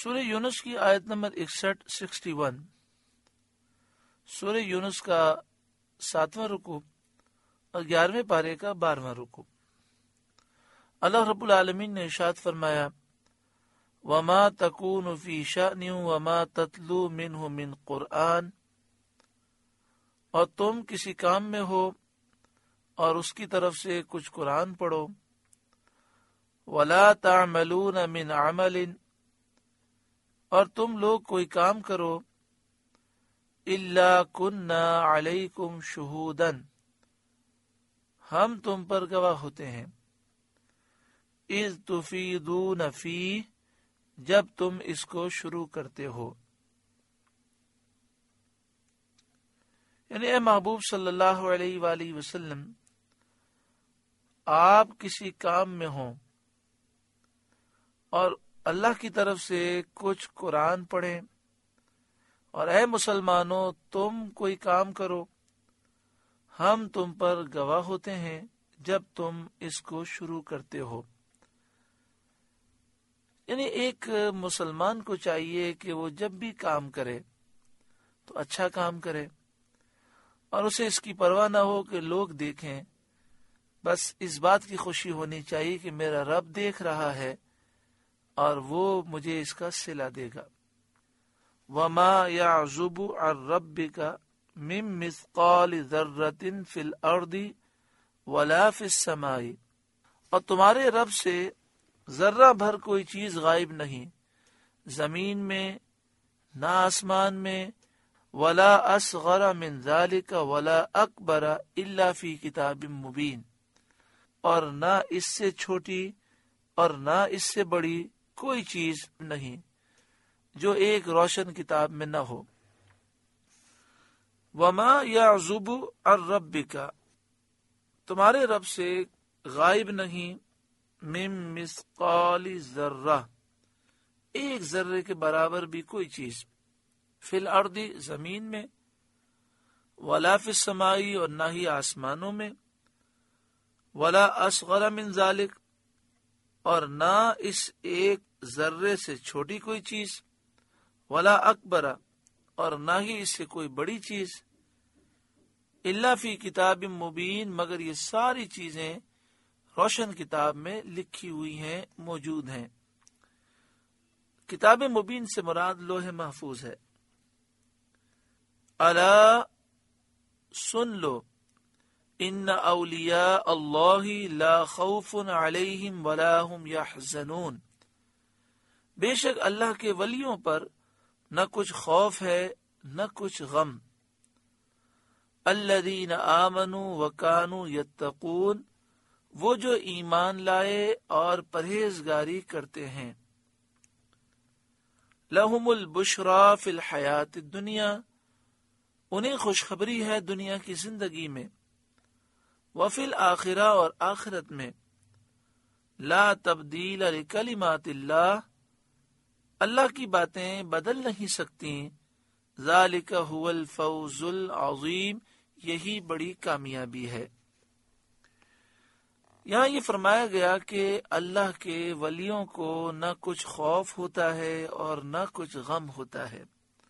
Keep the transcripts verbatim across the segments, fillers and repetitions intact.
سورہ یونس کی آیت نمبر اکسٹھ سکسٹی ون، سورہ یونس کا ساتواں رکوع اور گیارہویں پارے کا بارہواں رکوع۔ اللہ رب العالمین نے ارشاد فرمایا، وما تکون فی شأن وما تتلو منہ من قرآن، اور تم کسی کام میں ہو اور اس کی طرف سے کچھ قرآن پڑھو، ولا تعملون من عمل، اور تم لوگ کوئی کام کرو، الا کننا علیکم شہودا، ہم تم پر گواہ ہوتے ہیں، اذ تفیدون فیہ، جب تم اس کو شروع کرتے ہو۔ یعنی اے محبوب صلی اللہ علیہ وآلہ وسلم، آپ کسی کام میں ہوں اور اللہ کی طرف سے کچھ قرآن پڑھیں، اور اے مسلمانوں تم کوئی کام کرو، ہم تم پر گواہ ہوتے ہیں جب تم اس کو شروع کرتے ہو۔ یعنی ایک مسلمان کو چاہیے کہ وہ جب بھی کام کرے تو اچھا کام کرے، اور اسے اس کی پرواہ نہ ہو کہ لوگ دیکھیں، بس اس بات کی خوشی ہونی چاہیے کہ میرا رب دیکھ رہا ہے اور وہ مجھے اس کا صلہ دے گا۔ وَمَا يَعْزُبُ عَنْ رَبِّكَ مِن مِثْقَالِ ذَرَّةٍ فِي الْأَرْضِ وَلَا فِي السَّمَاءِ، اور تمہارے رب سے ذرہ بھر کوئی چیز غائب نہیں، زمین میں نہ آسمان میں، ولا اصغر من ذلك ولا اکبر الا فی کتاب مبین، اور نہ اس سے چھوٹی اور نہ اس سے بڑی کوئی چیز نہیں جو ایک روشن کتاب میں نہ ہو۔ وما یعزب عن ربک، تمہارے رب سے غائب نہیں، من مثقال ذرہ، ایک ذرے کے برابر بھی کوئی چیز، فی الارض، زمین میں، ولا فی السماء، اور نہ ہی آسمانوں میں، ولا اصغر من ذالک، اور نہ اس ایک ذرے سے چھوٹی کوئی چیز، ولا اکبر، اور نہ ہی اس سے کوئی بڑی چیز، الا فی کتاب مبین، مگر یہ ساری چیزیں روشن کتاب میں لکھی ہوئی ہیں، موجود ہیں۔ کتاب مبین سے مراد لوح محفوظ ہے۔ الا، سن لو، ان اولیاء اللہ لا خوف علیہم ولا هم یحزنون، بے شک اللہ کے ولیوں پر نہ کچھ خوف ہے نہ کچھ غم، الذین آمنوا وکانوا یتقون، وہ جو ایمان لائے اور پرہیزگاری کرتے ہیں، لہم البشری فی الحیات الدنیا، انہیں خوشخبری ہے دنیا کی زندگی میں، وفی الآخرہ، اور آخرت میں، لا تبدیل لکلمات اللہ، اللہ کی باتیں بدل نہیں سکتی، ذالک هو الفوز العظیم، یہی بڑی کامیابی ہے۔ یہاں یہ فرمایا گیا کہ اللہ کے ولیوں کو نہ کچھ خوف ہوتا ہے اور نہ کچھ غم ہوتا ہے۔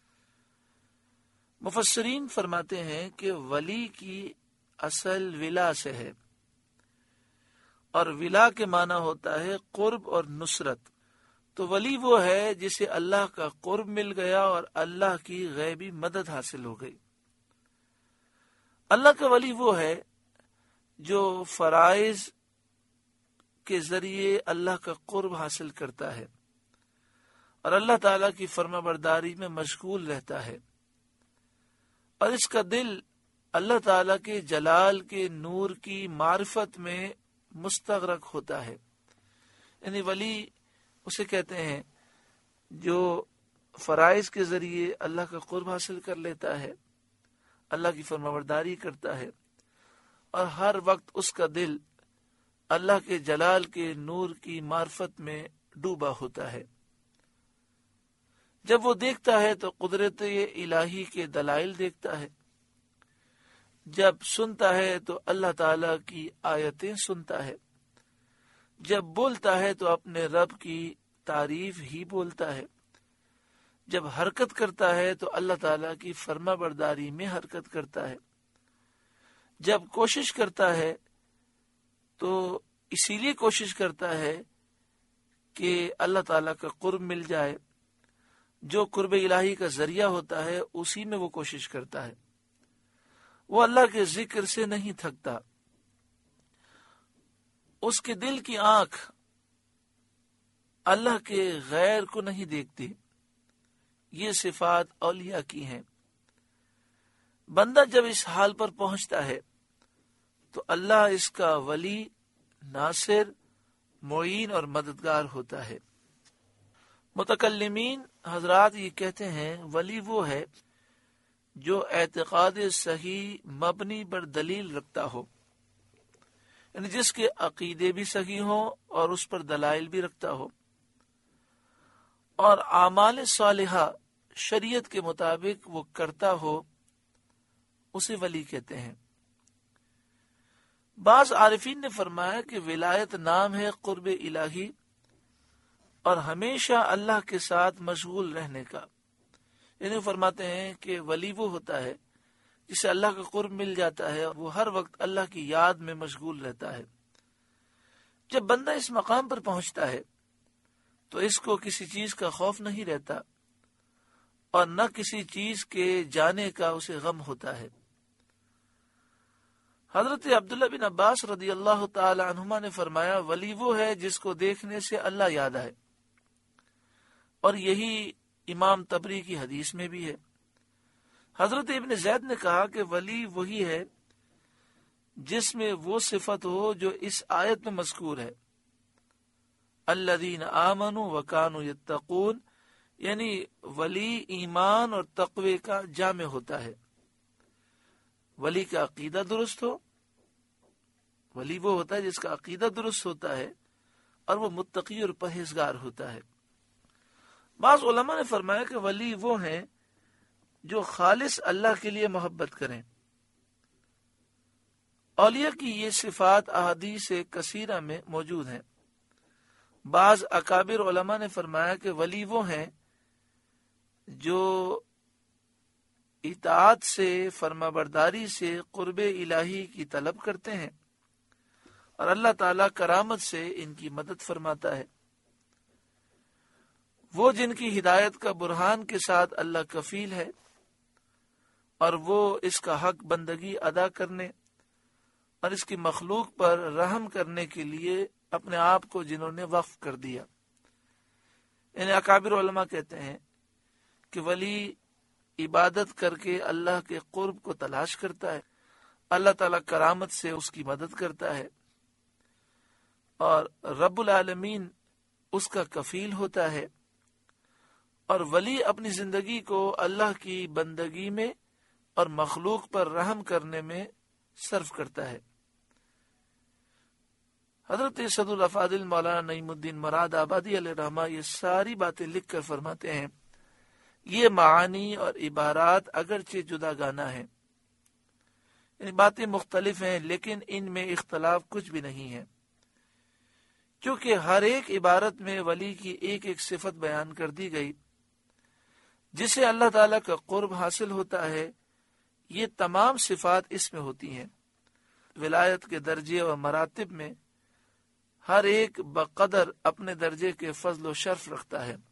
مفسرین فرماتے ہیں کہ ولی کی اصل ولا سے ہے، اور ولا کے معنی ہوتا ہے قرب اور نصرت، تو ولی وہ ہے جسے اللہ کا قرب مل گیا اور اللہ کی غیبی مدد حاصل ہو گئی۔ اللہ کا ولی وہ ہے جو فرائض کے ذریعے اللہ کا قرب حاصل کرتا ہے اور اللہ تعالیٰ کی فرما برداری میں مشغول رہتا ہے، اور اس کا دل اللہ تعالیٰ کے جلال کے نور کی معرفت میں مستغرق ہوتا ہے۔ یعنی ولی اسے کہتے ہیں جو فرائض کے ذریعے اللہ کا قرب حاصل کر لیتا ہے، اللہ کی فرمانبرداری کرتا ہے، اور ہر وقت اس کا دل اللہ کے جلال کے نور کی معرفت میں ڈوبا ہوتا ہے۔ جب وہ دیکھتا ہے تو قدرت الہی کے دلائل دیکھتا ہے، جب سنتا ہے تو اللہ تعالی کی آیتیں سنتا ہے، جب بولتا ہے تو اپنے رب کی تعریف ہی بولتا ہے، جب حرکت کرتا ہے تو اللہ تعالیٰ کی فرما برداری میں حرکت کرتا ہے. جب کوشش کرتا ہے تو اسی لیے کوشش کرتا ہے کہ اللہ تعالیٰ کا قرب مل جائے. جو قرب الہی کا ذریعہ ہوتا ہے اسی میں وہ کوشش کرتا ہے. وہ اللہ کے ذکر سے نہیں تھکتا. اس کے دل کی آنکھ اللہ کے غیر کو نہیں دیکھتی. یہ صفات اولیاء کی ہیں. بندہ جب اس حال پر پہنچتا ہے تو اللہ اس کا ولی، ناصر، معین اور مددگار ہوتا ہے. متکلمین حضرات یہ کہتے ہیں ولی وہ ہے جو اعتقاد صحیح مبنی پر دلیل رکھتا ہو، یعنی جس کے عقیدے بھی صحیح ہوں اور اس پر دلائل بھی رکھتا ہو، اور اعمال صالحہ شریعت کے مطابق وہ کرتا ہو، اسے ولی کہتے ہیں. بعض عارفین نے فرمایا کہ ولایت نام ہے قرب الہی اور ہمیشہ اللہ کے ساتھ مشغول رہنے کا. یعنی فرماتے ہیں کہ ولی وہ ہوتا ہے جسے اللہ کا قرب مل جاتا ہے اور وہ ہر وقت اللہ کی یاد میں مشغول رہتا ہے. جب بندہ اس مقام پر پہنچتا ہے تو اس کو کسی چیز کا خوف نہیں رہتا اور نہ کسی چیز کے جانے کا اسے غم ہوتا ہے. حضرت عبداللہ بن عباس رضی اللہ تعالی عنہما نے فرمایا ولی وہ ہے جس کو دیکھنے سے اللہ یاد آئے، اور یہی امام طبری کی حدیث میں بھی ہے. حضرت ابن زید نے کہا کہ ولی وہی ہے جس میں وہ صفت ہو جو اس آیت میں مذکور ہے، الذین آمنوا وکانوا یتقون، یعنی ولی ایمان اور تقوی کا جامع ہوتا ہے. ولی کا عقیدہ درست ہو. ولی وہ ہوتا ہے جس کا عقیدہ درست ہوتا ہے اور وہ متقی اور پرہیزگار ہوتا ہے. بعض علماء نے فرمایا کہ ولی وہ ہیں جو خالص اللہ کے لیے محبت کریں. اولیاء کی یہ صفات احادیث کثیرہ میں موجود ہیں. بعض اکابر علماء نے فرمایا کہ ولی وہ ہیں جو اطاعت سے، فرما برداری سے قرب الہی کی طلب کرتے ہیں اور اللہ تعالی کرامت سے ان کی مدد فرماتا ہے. وہ جن کی ہدایت کا برہان کے ساتھ اللہ کفیل ہے اور وہ اس کا حق بندگی ادا کرنے اور اس کی مخلوق پر رحم کرنے کے لیے اپنے آپ کو جنہوں نے وقف کر دیا. انہیں اکابر علماء کہتے ہیں کہ ولی عبادت کر کے اللہ کے قرب کو تلاش کرتا ہے، اللہ تعالی کرامت سے اس کی مدد کرتا ہے اور رب العالمین اس کا کفیل ہوتا ہے، اور ولی اپنی زندگی کو اللہ کی بندگی میں اور مخلوق پر رحم کرنے میں صرف کرتا ہے. حضرت صدر الافاضل مولانا نعیم الدین مراد آبادی علیہ رحمہ یہ ساری باتیں لکھ کر فرماتے ہیں یہ معانی اور عبارات اگرچہ جدا گانا ہیں، یعنی باتیں مختلف ہیں، لیکن ان میں اختلاف کچھ بھی نہیں ہے، کیونکہ ہر ایک عبارت میں ولی کی ایک ایک صفت بیان کر دی گئی جسے اللہ تعالیٰ کا قرب حاصل ہوتا ہے. یہ تمام صفات اس میں ہوتی ہیں. ولایت کے درجے اور مراتب میں ہر ایک بقدر اپنے درجے کے فضل و شرف رکھتا ہے.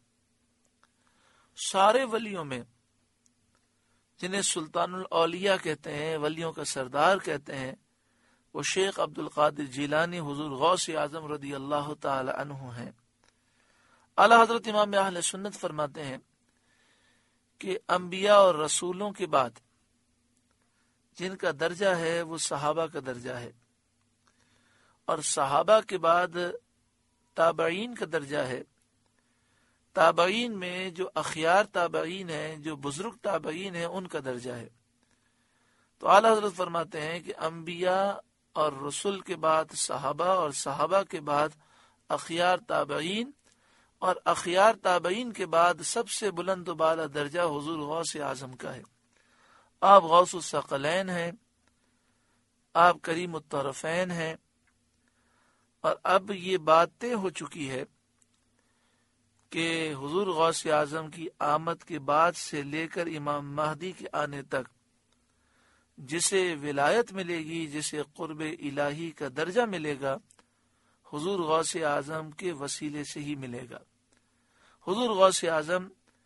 سارے ولیوں میں جنہیں سلطان الاولیاء کہتے ہیں، ولیوں کا سردار کہتے ہیں، وہ شیخ عبد القادر جیلانی حضور غوث اعظم رضی اللہ تعالی عنہ ہیں. اعلی حضرت امام اہل سنت فرماتے ہیں کہ انبیاء اور رسولوں کے بعد جن کا درجہ ہے وہ صحابہ کا درجہ ہے، اور صحابہ کے بعد تابعین کا درجہ ہے. تابعین میں جو اخیار تابعین ہیں، جو بزرگ تابعین ہیں، ان کا درجہ ہے. تو اعلی حضرت فرماتے ہیں کہ انبیاء اور رسول کے بعد صحابہ اور صحابہ کے بعد اخیار تابعین، اور اخیار تابعین کے بعد سب سے بلند و بالا درجہ حضور غوث اعظم کا ہے. آپ غوث الثقلین ہیں، آپ کریم الطرفین ہیں، اور اب یہ بات طے ہو چکی ہے کہ حضور غوث اعظم کی آمد کے بعد سے لے کر امام مہدی کے آنے تک جسے ولایت ملے گی، جسے قرب الہی کا درجہ ملے گا، حضور غوث اعظم کے وسیلے سے ہی ملے گا۔ حضور غوث اعظم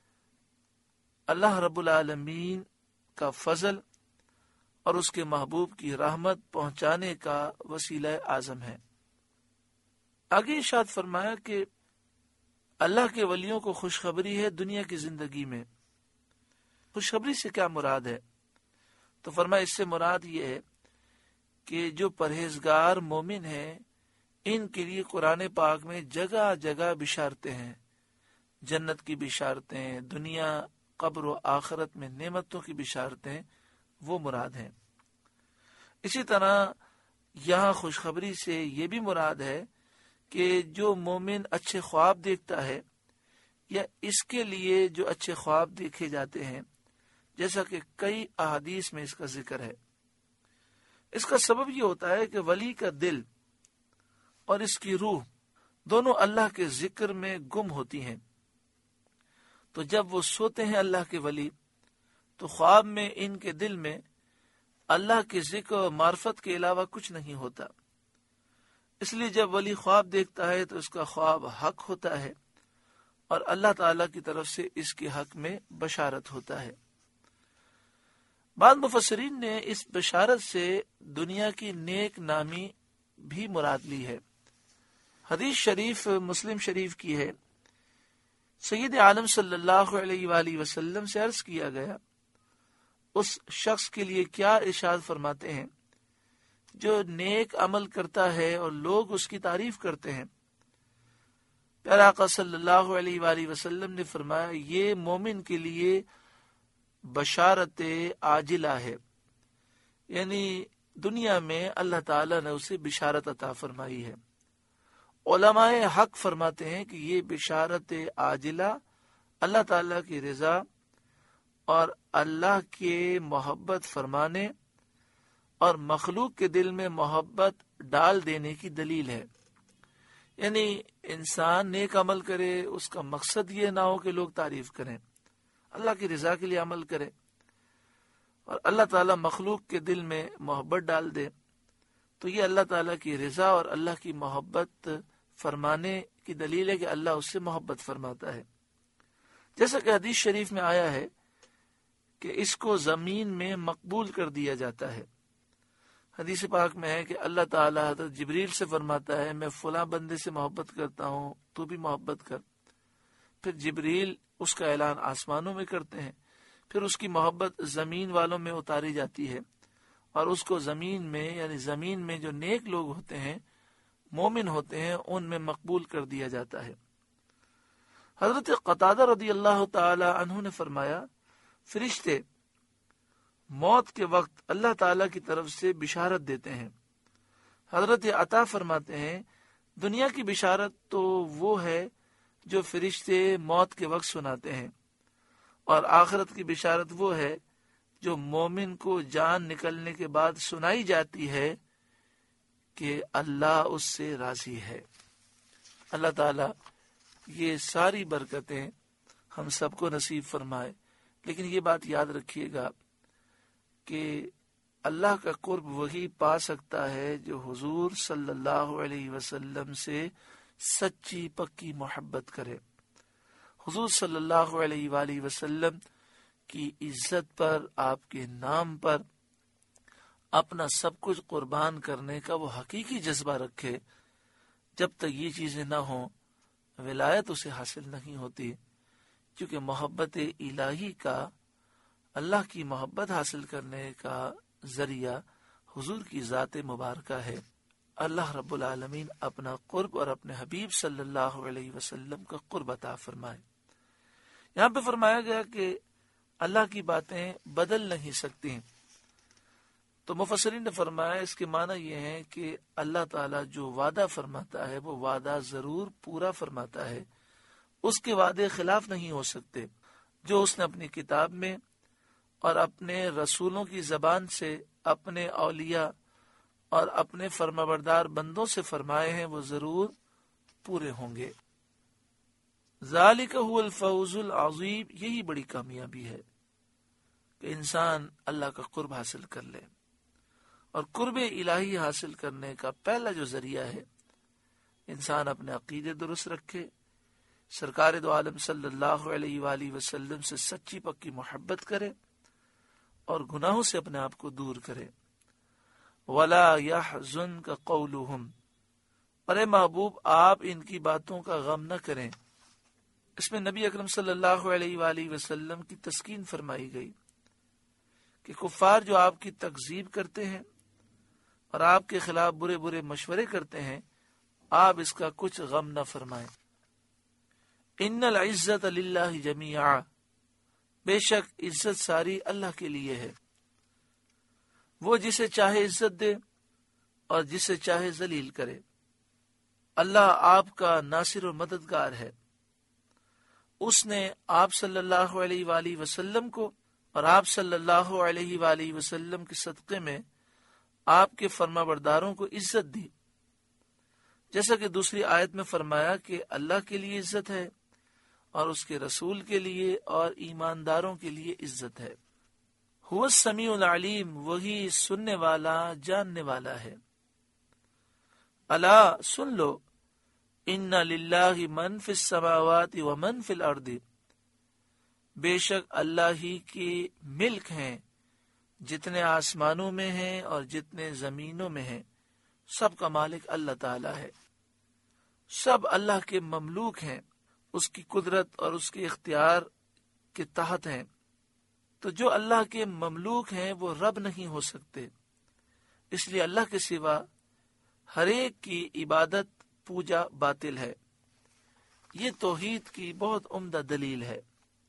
اللہ رب العالمین کا فضل اور اس کے محبوب کی رحمت پہنچانے کا وسیلہ اعظم ہے۔ آگے ارشاد فرمایا کہ اللہ کے ولیوں کو خوشخبری ہے دنیا کی زندگی میں۔ خوشخبری سے کیا مراد ہے؟ تو فرمایا اس سے مراد یہ ہے کہ جو پرہیزگار مومن ہیں ان کے لیے قرآن پاک میں جگہ جگہ بشارتیں ہیں، جنت کی بشارتیں، دنیا قبر و آخرت میں نعمتوں کی بشارتیں، وہ مراد ہیں۔ اسی طرح یہاں خوشخبری سے یہ بھی مراد ہے کہ جو مومن اچھے خواب دیکھتا ہے یا اس کے لیے جو اچھے خواب دیکھے جاتے ہیں، جیسا کہ کئی احادیث میں اس کا ذکر ہے، اس کا سبب یہ ہوتا ہے کہ ولی کا دل اور اس کی روح دونوں اللہ کے ذکر میں گم ہوتی ہیں، تو جب وہ سوتے ہیں اللہ کے ولی تو خواب میں ان کے دل میں اللہ کے ذکر و معرفت کے علاوہ کچھ نہیں ہوتا، اس لیے جب ولی خواب دیکھتا ہے تو اس کا خواب حق ہوتا ہے اور اللہ تعالیٰ کی طرف سے اس کے حق میں بشارت ہوتا ہے۔ بعض مفسرین نے اس بشارت سے دنیا کی نیک نامی بھی مراد لی ہے۔ حدیث شریف مسلم شریف کی ہے، سید عالم صلی اللہ علیہ وآلہ وسلم سے عرض کیا گیا اس شخص کے لیے کیا ارشاد فرماتے ہیں جو نیک عمل کرتا ہے اور لوگ اس کی تعریف کرتے ہیں؟ پیارے آقا صلی اللہ علیہ وآلہ وسلم نے فرمایا یہ مومن کے لیے بشارت عاجلہ ہے، یعنی دنیا میں اللہ تعالیٰ نے اسے بشارت عطا فرمائی ہے۔ علماء حق فرماتے ہیں کہ یہ بشارت عاجلہ اللہ تعالیٰ کی رضا اور اللہ کے محبت فرمانے اور مخلوق کے دل میں محبت ڈال دینے کی دلیل ہے۔ یعنی انسان نیک عمل کرے، اس کا مقصد یہ نہ ہو کہ لوگ تعریف کریں، اللہ کی رضا کے لیے عمل کرے اور اللہ تعالیٰ مخلوق کے دل میں محبت ڈال دے، تو یہ اللہ تعالیٰ کی رضا اور اللہ کی محبت فرمانے کی دلیل ہے کہ اللہ اس سے محبت فرماتا ہے۔ جیسا کہ حدیث شریف میں آیا ہے کہ اس کو زمین میں مقبول کر دیا جاتا ہے۔ حدیث پاک میں ہے کہ اللہ تعالیٰ حضرت جبریل سے فرماتا ہے میں فلاں بندے سے محبت کرتا ہوں، تو بھی محبت کر۔ پھر جبریل اس کا اعلان آسمانوں میں کرتے ہیں، پھر اس کی محبت زمین والوں میں اتاری جاتی ہے اور اس کو زمین میں یعنی زمین میں جو نیک لوگ ہوتے ہیں، مومن ہوتے ہیں، ان میں مقبول کر دیا جاتا ہے۔ حضرت قتادہ رضی اللہ تعالی عنہ نے فرمایا فرشتے موت کے وقت اللہ تعالیٰ کی طرف سے بشارت دیتے ہیں۔ حضرت عطا فرماتے ہیں دنیا کی بشارت تو وہ ہے جو فرشتے موت کے وقت سناتے ہیں، اور آخرت کی بشارت وہ ہے جو مومن کو جان نکلنے کے بعد سنائی جاتی ہے کہ اللہ اس سے راضی ہے۔ اللہ تعالیٰ یہ ساری برکتیں ہم سب کو نصیب فرمائے، لیکن یہ بات یاد رکھیے گا کہ اللہ کا قرب وہی پا سکتا ہے جو حضور صلی اللہ علیہ وسلم سے سچی پکی محبت کرے۔ حضور صلی اللہ علیہ وآلہ وسلم کی عزت پر، آپ کے نام پر اپنا سب کچھ قربان کرنے کا وہ حقیقی جذبہ رکھے۔ جب تک یہ چیزیں نہ ہوں ولایت اسے حاصل نہیں ہوتی، کیونکہ محبت الہی کا، اللہ کی محبت حاصل کرنے کا ذریعہ حضور کی ذات مبارکہ ہے۔ اللہ رب العالمین اپنا قرب اور اپنے حبیب صلی اللہ علیہ وسلم کا قرب عطا فرمائے۔ یہاں پہ فرمایا گیا کہ اللہ کی باتیں بدل نہیں سکتی، تو مفسرین نے فرمایا اس کے معنی یہ ہے کہ اللہ تعالیٰ جو وعدہ فرماتا ہے وہ وعدہ ضرور پورا فرماتا ہے، اس کے وعدے خلاف نہیں ہو سکتے۔ جو اس نے اپنی کتاب میں اور اپنے رسولوں کی زبان سے اپنے اولیاء اور اپنے فرمانبردار بندوں سے فرمائے ہیں وہ ضرور پورے ہوں گے۔ ذالک هو الفوز العظیم، یہی بڑی کامیابی ہے کہ انسان اللہ کا قرب حاصل کر لے. اور قرب الہی حاصل کرنے کا پہلا جو ذریعہ ہے، انسان اپنے عقیدے درست رکھے، سرکار دو عالم صلی اللہ علیہ وآلہ وسلم سے سچی پکی محبت کرے اور گناہوں سے اپنے آپ کو دور کرے. وَلَا يَحْزُنْكَ قَوْلُهُمْ، اور اے محبوب آپ ان کی باتوں کا غم نہ کریں. اس میں نبی اکرم صلی اللہ علیہ وآلہ وسلم کی تسکین فرمائی گئی کہ کفار جو آپ کی تکذیب کرتے ہیں اور آپ کے خلاف برے برے مشورے کرتے ہیں، آپ اس کا کچھ غم نہ فرمائیں. ان العزت للہ جمیعا، بے شک عزت ساری اللہ کے لیے ہے، وہ جسے چاہے عزت دے اور جسے چاہے ذلیل کرے. اللہ آپ کا ناصر و مددگار ہے. اس نے آپ صلی اللہ علیہ وآلہ وسلم کو اور آپ صلی اللہ علیہ وآلہ وسلم کے صدقے میں آپ کے فرما برداروں کو عزت دی، جیسا کہ دوسری آیت میں فرمایا کہ اللہ کے لیے عزت ہے اور اس کے رسول کے لیے اور ایمانداروں کے لیے عزت ہے. هو السمیع العلیم، وہی سننے والا جاننے والا ہے. الا سن لو، ان للہ من فی السماوات ومن فی الارض، بے شک اللہ ہی کی ملک ہیں جتنے آسمانوں میں ہیں اور جتنے زمینوں میں ہیں. سب کا مالک اللہ تعالی ہے، سب اللہ کے مملوک ہیں، اس کی قدرت اور اس کے اختیار کے تحت ہیں. تو جو اللہ کے مملوک ہیں وہ رب نہیں ہو سکتے، اس لیے اللہ کے سوا ہر ایک کی عبادت پوجا باطل ہے. یہ توحید کی بہت عمدہ دلیل ہے.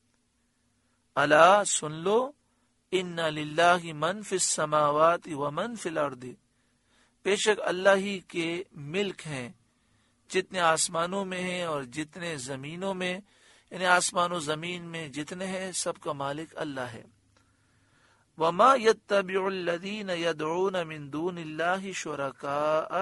الا سن لو، ان للہ من فی السماوات ومن فی الارض، بے شک اللہ ہی کے ملک ہیں جتنے آسمانوں میں ہیں اور جتنے زمینوں میں، یعنی آسمان و زمین میں جتنے ہیں سب کا مالک اللہ ہے. وما يتبع الذین يدعون من دون اللہ شرکاء،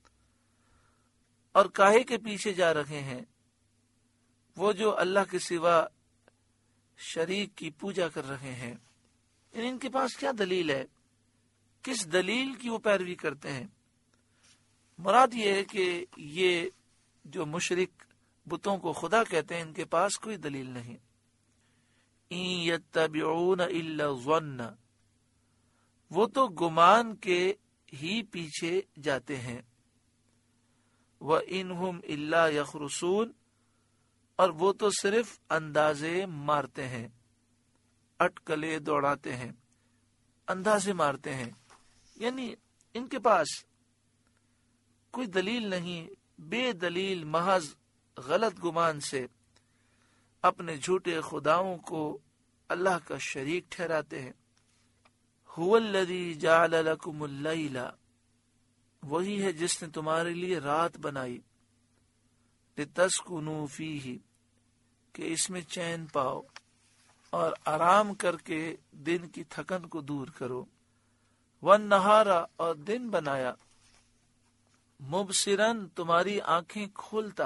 اور کاہے کے پیچھے جا رہے ہیں وہ جو اللہ کے سوا شریک کی پوجا کر رہے ہیں. یعنی ان کے پاس کیا دلیل ہے، کس دلیل کی وہ پیروی کرتے ہیں؟ مراد یہ ہے کہ یہ جو مشرک بتوں کو خدا کہتے ہیں، ان کے پاس کوئی دلیل نہیں. ان یتبعون الا الظن، وہ تو گمان کے ہی پیچھے جاتے ہیں. وَإِنْهُمْ إِلَّا يَخْرُصُونَ، اور وہ تو صرف اندازے مارتے ہیں، اٹکلے دوڑاتے ہیں، اندازے مارتے ہیں. یعنی ان کے پاس کوئی دلیل نہیں، بے دلیل محض غلط گمان سے اپنے جھوٹے خداؤں کو اللہ کا شریک ٹھہراتے ہیں. هُوَ الَّذِي جَعَلَ لَكُمُ اللَّيْلَ، وہی ہے جس نے تمہارے لیے رات بنائی، لِتَسْكُنُوا فِيهِ، کہ اس میں چین پاؤ اور آرام کر کے دن کی تھکن کو دور کرو. وَالنَّهَارَ، اور دن بنایا، مبصراً، تمہاری آنکھیں کھولتا،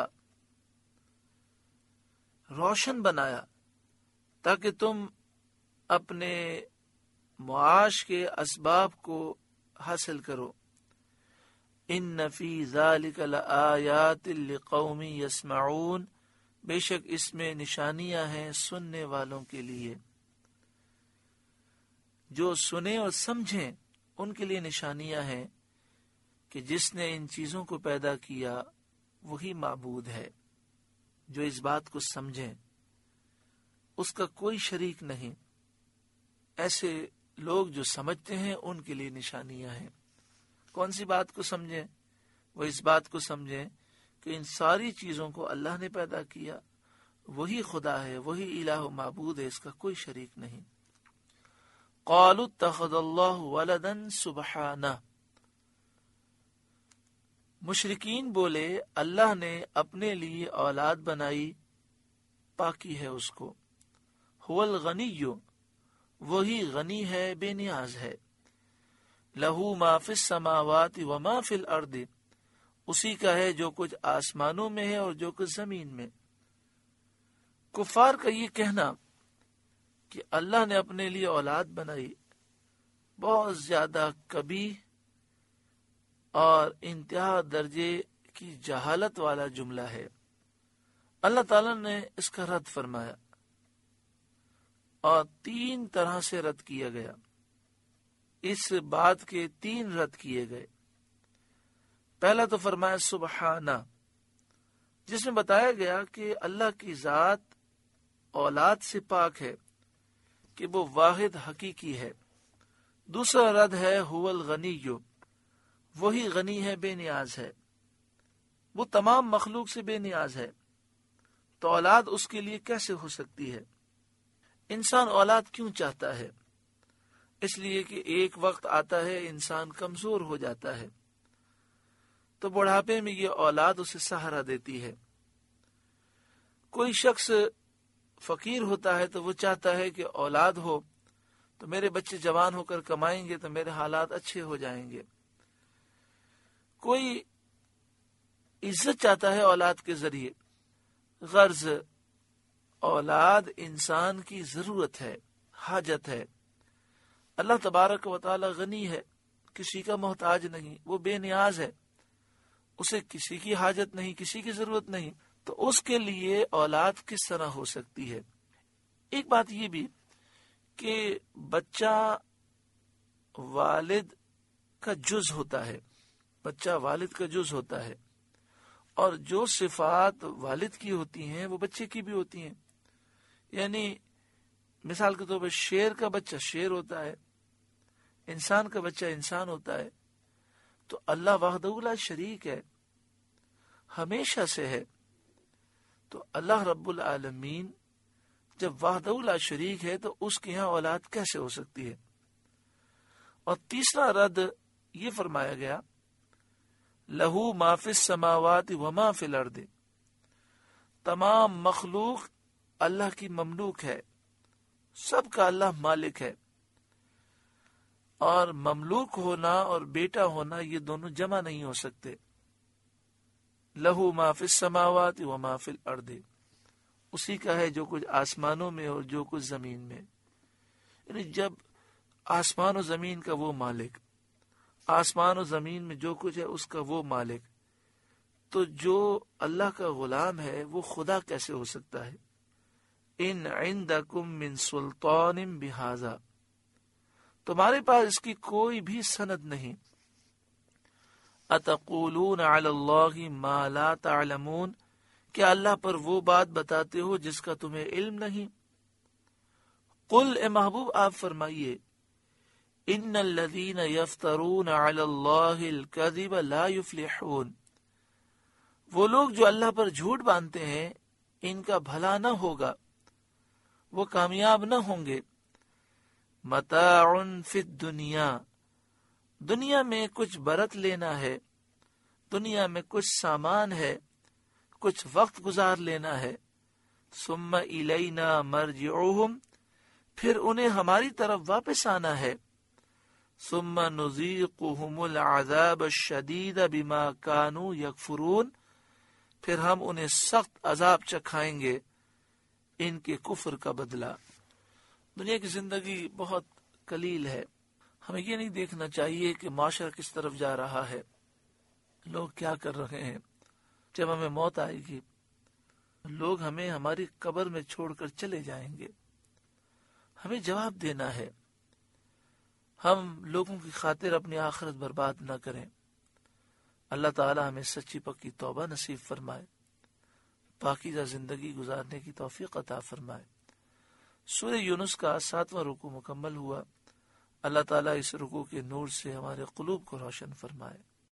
روشن بنایا تاکہ تم اپنے معاش کے اسباب کو حاصل کرو. ان فی ذلک لآیات لقوم یسمعون، بے شک اس میں نشانیاں ہیں سننے والوں کے لیے، جو سنیں اور سمجھیں ان کے لیے نشانیاں ہیں کہ جس نے ان چیزوں کو پیدا کیا وہی معبود ہے. جو اس بات کو سمجھیں، اس کا کوئی شریک نہیں. ایسے لوگ جو سمجھتے ہیں ان کے لیے نشانیاں ہیں. کون سی بات کو سمجھیں؟ وہ اس بات کو سمجھیں کہ ان ساری چیزوں کو اللہ نے پیدا کیا، وہی خدا ہے، وہی الہ و معبود ہے، اس کا کوئی شریک نہیں. قالوا اتخذ اللہ ولدا سبحانہ، مشرکین بولے اللہ نے اپنے لیے اولاد بنائی، پاکی ہے اس کو. هو الغنی، وہی غنی ہے، بے نیاز ہے. لہو ما فی السماوات وما فی الارض، اسی کا ہے جو کچھ آسمانوں میں ہے اور جو کچھ زمین میں. کفار کا یہ کہنا کہ اللہ نے اپنے لیے اولاد بنائی بہت زیادہ کبھی اور انتہا درجے کی جہالت والا جملہ ہے۔ اللہ تعالیٰ نے اس کا رد فرمایا اور تین طرح سے رد کیا گیا۔ اس بات کے تین رد کیے گئے۔ پہلا تو فرمایا سبحانہ، جس میں بتایا گیا کہ اللہ کی ذات اولاد سے پاک ہے کہ وہ واحد حقیقی ہے۔ دوسرا رد ہے هو الغنی، وہی غنی ہے، بے نیاز ہے، وہ تمام مخلوق سے بے نیاز ہے، تو اولاد اس کے لیے کیسے ہو سکتی ہے؟ انسان اولاد کیوں چاہتا ہے؟ اس لیے کہ ایک وقت آتا ہے انسان کمزور ہو جاتا ہے، تو بڑھاپے میں یہ اولاد اسے سہارا دیتی ہے۔ کوئی شخص فقیر ہوتا ہے تو وہ چاہتا ہے کہ اولاد ہو تو میرے بچے جوان ہو کر کمائیں گے تو میرے حالات اچھے ہو جائیں گے۔ کوئی عزت چاہتا ہے اولاد کے ذریعے۔ غرض اولاد انسان کی ضرورت ہے، حاجت ہے۔ اللہ تبارک و تعالی غنی ہے، کسی کا محتاج نہیں، وہ بے نیاز ہے، اسے کسی کی حاجت نہیں، کسی کی ضرورت نہیں، تو اس کے لیے اولاد کس طرح ہو سکتی ہے؟ ایک بات یہ بھی کہ بچہ والد کا جز ہوتا ہے، بچہ والد کا جز ہوتا ہے، اور جو صفات والد کی ہوتی ہیں وہ بچے کی بھی ہوتی ہیں۔ یعنی مثال کے طور پر شیر کا بچہ شیر ہوتا ہے، انسان کا بچہ انسان ہوتا ہے۔ تو اللہ وحدہ لا شریک ہے، ہمیشہ سے ہے، تو اللہ رب العالمین جب وحدہ لا شریک ہے تو اس کے یہاں اولاد کیسے ہو سکتی ہے؟ اور تیسرا رد یہ فرمایا گیا لہو ما فی السماوات وما فی الارض، تمام مخلوق اللہ کی مملوک ہے، سب کا اللہ مالک ہے، اور مملوک ہونا اور بیٹا ہونا یہ دونوں جمع نہیں ہو سکتے۔ لہو ما فی السماوات وما فی الارض، اسی کا ہے جو کچھ آسمانوں میں اور جو کچھ زمین میں۔ یعنی جب آسمان و زمین کا وہ مالک، آسمان و زمین میں جو کچھ ہے اس کا وہ مالک، تو جو اللہ کا غلام ہے وہ خدا کیسے ہو سکتا ہے؟ ان عندکم من سلطان بہذا، تمہارے پاس اس کی کوئی بھی سند نہیں۔ اتقولون علی اللہ ما لا تعلمون، کیا اللہ پر وہ بات بتاتے ہو جس کا تمہیں علم نہیں؟ قل، اے محبوب آپ فرمائیے، ان الذین یفترون علی اللہ الکذب لا یفلحون، وہ لوگ جو اللہ پر جھوٹ باندھتے ہیں ان کا بھلا نہ ہوگا، وہ کامیاب نہ ہوں گے۔ متاع فی الدنیا، دنیا میں کچھ برت لینا ہے، دنیا میں کچھ سامان ہے، کچھ وقت گزار لینا ہے۔ ثم الینا مرجعہم، پھر انہیں ہماری طرف واپس آنا ہے۔ ثم نذیقہم العذاب الشدید بما کانوا یکفرون، پھر ہم انہیں سخت عذاب چکھائیں گے ان کے کفر کا بدلہ۔ دنیا کی زندگی بہت قلیل ہے، ہمیں یہ نہیں دیکھنا چاہیے کہ معاشرہ کس طرف جا رہا ہے، لوگ کیا کر رہے ہیں۔ جب ہمیں موت آئے گی لوگ ہمیں ہماری قبر میں چھوڑ کر چلے جائیں گے، ہمیں جواب دینا ہے۔ ہم لوگوں کی خاطر اپنی آخرت برباد نہ کریں۔ اللہ تعالی ہمیں سچی پکی توبہ نصیب فرمائے، پاکیزہ زندگی گزارنے کی توفیق عطا فرمائے۔ سورہ یونس کا ساتواں رکوع مکمل ہوا۔ اللہ تعالیٰ اس رکوع کے نور سے ہمارے قلوب کو روشن فرمائے۔